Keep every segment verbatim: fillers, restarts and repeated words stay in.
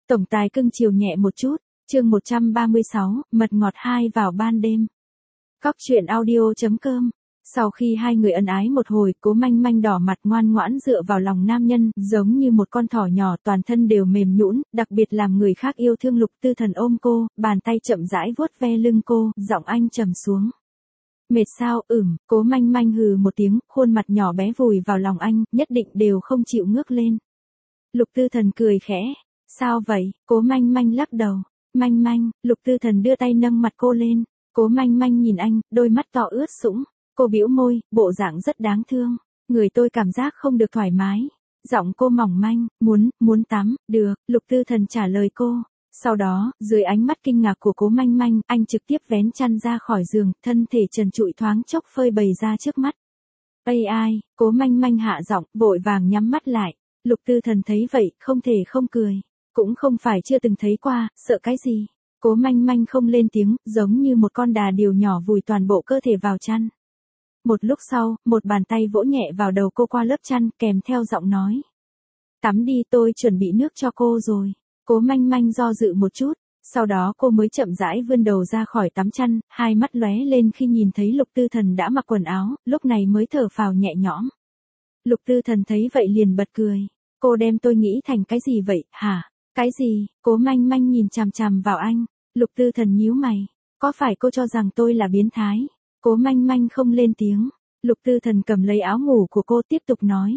Tổng tài cưng chiều nhẹ một chút, chương một trăm ba mươi sáu, mật ngọt hai vào ban đêm. Cóc truyện audio chấm com. Sau khi hai người ân ái một hồi, Cố Manh Manh đỏ mặt ngoan ngoãn dựa vào lòng nam nhân, giống như một con thỏ nhỏ toàn thân đều mềm nhũn, đặc biệt làm người khác yêu thương. Lục Tư Thần ôm cô, bàn tay chậm rãi vuốt ve lưng cô, giọng anh trầm xuống. Mệt sao? Ừm, Cố Manh Manh hừ một tiếng, khuôn mặt nhỏ bé vùi vào lòng anh, nhất định đều không chịu ngước lên. Lục Tư Thần cười khẽ. Sao vậy? Cố Manh Manh lắc đầu. Manh Manh, Lục Tư Thần đưa tay nâng mặt cô lên. Cố Manh Manh nhìn anh, đôi mắt to ướt sũng. Cô bĩu môi, bộ dạng rất đáng thương. Người tôi cảm giác không được thoải mái. Giọng cô mỏng manh, muốn, muốn tắm, được, Lục Tư Thần trả lời cô. Sau đó, dưới ánh mắt kinh ngạc của Cố Manh Manh, anh trực tiếp vén chăn ra khỏi giường, thân thể trần trụi thoáng chốc phơi bày ra trước mắt. Ây ai, Cố Manh Manh hạ giọng, vội vàng nhắm mắt lại. Lục Tư Thần thấy vậy, không thể không cười. Cũng không phải chưa từng thấy qua, sợ cái gì. Cố Manh Manh không lên tiếng, giống như một con đà điểu nhỏ vùi toàn bộ cơ thể vào chăn. Một lúc sau, một bàn tay vỗ nhẹ vào đầu cô qua lớp chăn, kèm theo giọng nói. Tắm đi, tôi chuẩn bị nước cho cô rồi. Cố Manh Manh do dự một chút, sau đó cô mới chậm rãi vươn đầu ra khỏi tắm chăn, hai mắt lóe lên khi nhìn thấy Lục Tư Thần đã mặc quần áo, lúc này mới thở phào nhẹ nhõm. Lục Tư Thần thấy vậy liền bật cười. Cô đem tôi nghĩ thành cái gì vậy, hả? Cái gì? Cố Manh Manh nhìn chằm chằm vào anh. Lục Tư Thần nhíu mày. Có phải cô cho rằng tôi là biến thái? Cố Manh Manh không lên tiếng. Lục Tư Thần cầm lấy áo ngủ của cô tiếp tục nói.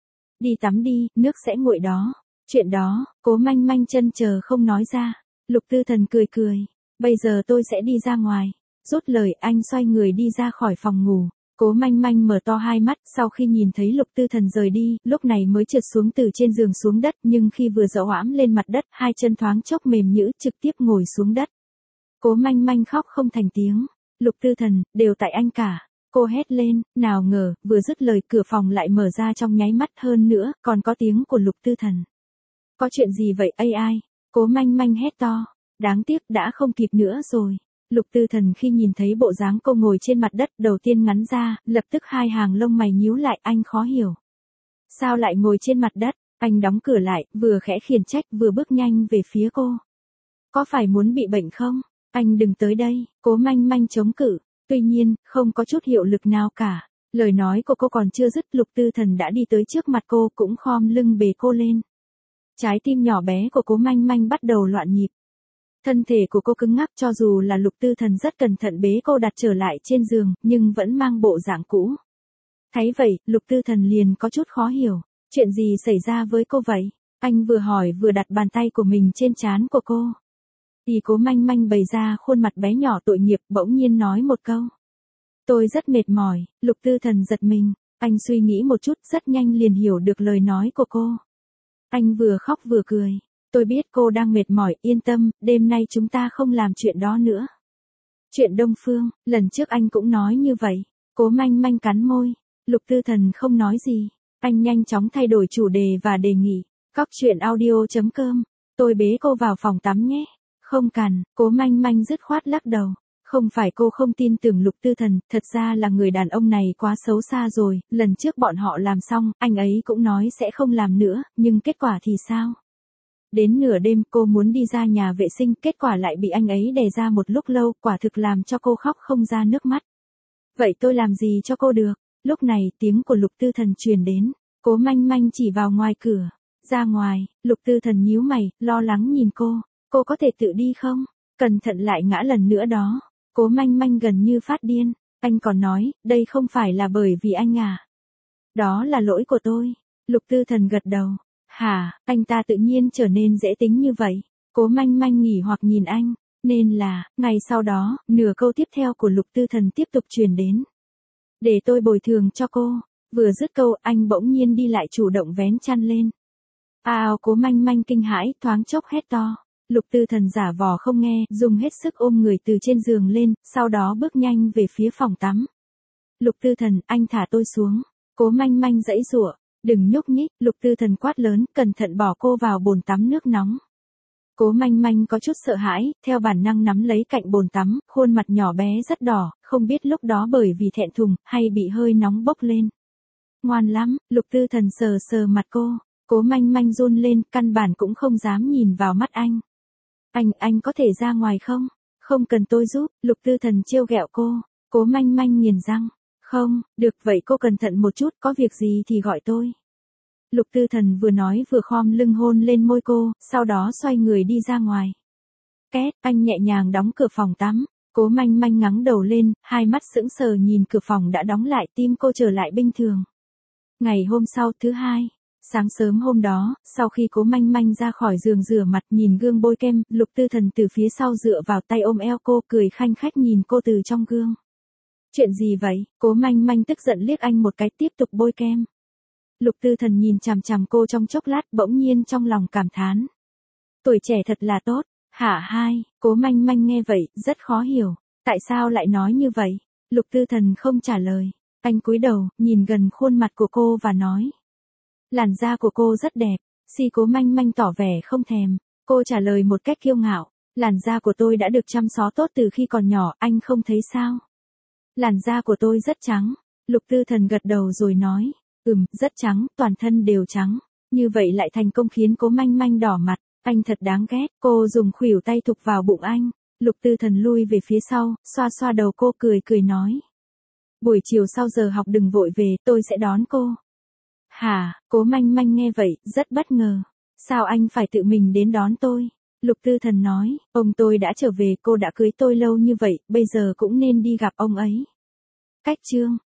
Đi tắm đi, nước sẽ nguội đó. Chuyện đó, Cố Manh Manh chân chờ không nói ra. Lục Tư Thần cười cười. Bây giờ tôi sẽ đi ra ngoài. Rút lời, anh xoay người đi ra khỏi phòng ngủ. Cố Manh Manh mở to hai mắt, sau khi nhìn thấy Lục Tư Thần rời đi, lúc này mới trượt xuống từ trên giường xuống đất, nhưng khi vừa dẫu ẵm lên mặt đất, hai chân thoáng chốc mềm nhũn, trực tiếp ngồi xuống đất. Cố Manh Manh khóc không thành tiếng. Lục Tư Thần, đều tại anh cả. Cô hét lên, nào ngờ, vừa dứt lời cửa phòng lại mở ra trong nháy mắt, hơn nữa, còn có tiếng của Lục Tư Thần. Có chuyện gì vậy ai ai? Cố Manh Manh hét to. Đáng tiếc đã không kịp nữa rồi. Lục Tư Thần khi nhìn thấy bộ dáng cô ngồi trên mặt đất, đầu tiên ngắn ra, lập tức hai hàng lông mày nhíu lại, anh khó hiểu. Sao lại ngồi trên mặt đất? Anh đóng cửa lại, vừa khẽ khiển trách, vừa bước nhanh về phía cô. Có phải muốn bị bệnh không? Anh đừng tới đây. Cố Manh Manh chống cự. Tuy nhiên, không có chút hiệu lực nào cả. Lời nói của cô còn chưa dứt, Lục Tư Thần đã đi tới trước mặt cô, cũng khom lưng bế cô lên. Trái tim nhỏ bé của Cố Manh Manh bắt đầu loạn nhịp. Thân thể của cô cứng ngắc, cho dù là Lục Tư Thần rất cẩn thận bế cô đặt trở lại trên giường, nhưng vẫn mang bộ dạng cũ. Thấy vậy, Lục Tư Thần liền có chút khó hiểu. Chuyện gì xảy ra với cô vậy? Anh vừa hỏi vừa đặt bàn tay của mình trên trán của cô. Thì Cố Manh Manh bày ra khuôn mặt bé nhỏ tội nghiệp, bỗng nhiên nói một câu. Tôi rất mệt mỏi. Lục Tư Thần giật mình. Anh suy nghĩ một chút, rất nhanh liền hiểu được lời nói của cô. Anh vừa khóc vừa cười. Tôi biết cô đang mệt mỏi, yên tâm, đêm nay chúng ta không làm chuyện đó nữa. Chuyện Đông Phương, lần trước anh cũng nói như vậy. Cố Manh Manh cắn môi. Lục Tư Thần không nói gì. Anh nhanh chóng thay đổi chủ đề và đề nghị. Cóc truyện audio chấm com. Tôi bế cô vào phòng tắm nhé. Không cần. Cố Manh Manh dứt khoát lắc đầu. Không phải cô không tin tưởng Lục Tư Thần, thật ra là người đàn ông này quá xấu xa rồi, lần trước bọn họ làm xong, anh ấy cũng nói sẽ không làm nữa, nhưng kết quả thì sao? Đến nửa đêm cô muốn đi ra nhà vệ sinh, kết quả lại bị anh ấy đè ra một lúc lâu, quả thực làm cho cô khóc không ra nước mắt. Vậy tôi làm gì cho cô được? Lúc này, tiếng của Lục Tư Thần truyền đến. Cố Manh Manh chỉ vào ngoài cửa. Ra ngoài, Lục Tư Thần nhíu mày, lo lắng nhìn cô. Cô có thể tự đi không? Cẩn thận lại ngã lần nữa đó. Cố Manh Manh gần như phát điên. Anh còn nói, đây không phải là bởi vì anh à. Đó là lỗi của tôi. Lục Tư Thần gật đầu. Hả, anh ta tự nhiên trở nên dễ tính như vậy. Cố Manh Manh nghỉ hoặc nhìn anh. Nên là, ngày sau đó, nửa câu tiếp theo của Lục Tư Thần tiếp tục truyền đến. Để tôi bồi thường cho cô. Vừa dứt câu, anh bỗng nhiên đi lại chủ động vén chăn lên. Ào, Cố Manh Manh kinh hãi, thoáng chốc hét to. Lục Tư Thần giả vờ không nghe, dùng hết sức ôm người từ trên giường lên, sau đó bước nhanh về phía phòng tắm. Lục Tư Thần, anh thả tôi xuống. Cố Manh Manh giãy giụa. Đừng nhúc nhích, Lục Tư Thần quát lớn, cẩn thận bỏ cô vào bồn tắm nước nóng. Cố Manh Manh có chút sợ hãi, theo bản năng nắm lấy cạnh bồn tắm, khuôn mặt nhỏ bé rất đỏ, không biết lúc đó bởi vì thẹn thùng, hay bị hơi nóng bốc lên. Ngoan lắm, Lục Tư Thần sờ sờ mặt cô. Cố Manh Manh run lên, căn bản cũng không dám nhìn vào mắt anh. Anh, anh có thể ra ngoài không? Không cần tôi giúp, Lục Tư Thần trêu ghẹo cô. Cố Manh Manh nghiền răng. Không, được vậy cô cẩn thận một chút, có việc gì thì gọi tôi. Lục Tư Thần vừa nói vừa khom lưng hôn lên môi cô, sau đó xoay người đi ra ngoài. Két, anh nhẹ nhàng đóng cửa phòng tắm. Cố Manh Manh ngẩng đầu lên, hai mắt sững sờ nhìn cửa phòng đã đóng lại, tim cô trở lại bình thường. Ngày hôm sau thứ hai, sáng sớm hôm đó, sau khi Cố Manh Manh ra khỏi giường rửa mặt nhìn gương bôi kem, Lục Tư Thần từ phía sau dựa vào tay ôm eo cô cười khanh khách nhìn cô từ trong gương. Chuyện gì vậy? Cố Manh Manh tức giận liếc anh một cái tiếp tục bôi kem. Lục Tư Thần nhìn chằm chằm cô trong chốc lát bỗng nhiên trong lòng cảm thán. Tuổi trẻ thật là tốt. Hả hai, Cố Manh Manh nghe vậy, rất khó hiểu. Tại sao lại nói như vậy? Lục Tư Thần không trả lời. Anh cúi đầu, nhìn gần khuôn mặt của cô và nói. Làn da của cô rất đẹp. Si Cố Manh Manh tỏ vẻ không thèm. Cô trả lời một cách kiêu ngạo. Làn da của tôi đã được chăm sóc tốt từ khi còn nhỏ, anh không thấy sao? Làn da của tôi rất trắng. Lục Tư Thần gật đầu rồi nói. Ừm, rất trắng, toàn thân đều trắng. Như vậy lại thành công khiến Cố Manh Manh đỏ mặt. Anh thật đáng ghét. Cô dùng khuỷu tay thục vào bụng anh. Lục Tư Thần lui về phía sau, xoa xoa đầu cô cười cười nói. Buổi chiều sau giờ học đừng vội về, tôi sẽ đón cô. Hả, Cố Manh Manh nghe vậy, rất bất ngờ. Sao anh phải tự mình đến đón tôi? Lục Tư Thần nói, ông tôi đã trở về, cô đã cưới tôi lâu như vậy, bây giờ cũng nên đi gặp ông ấy. Cách chương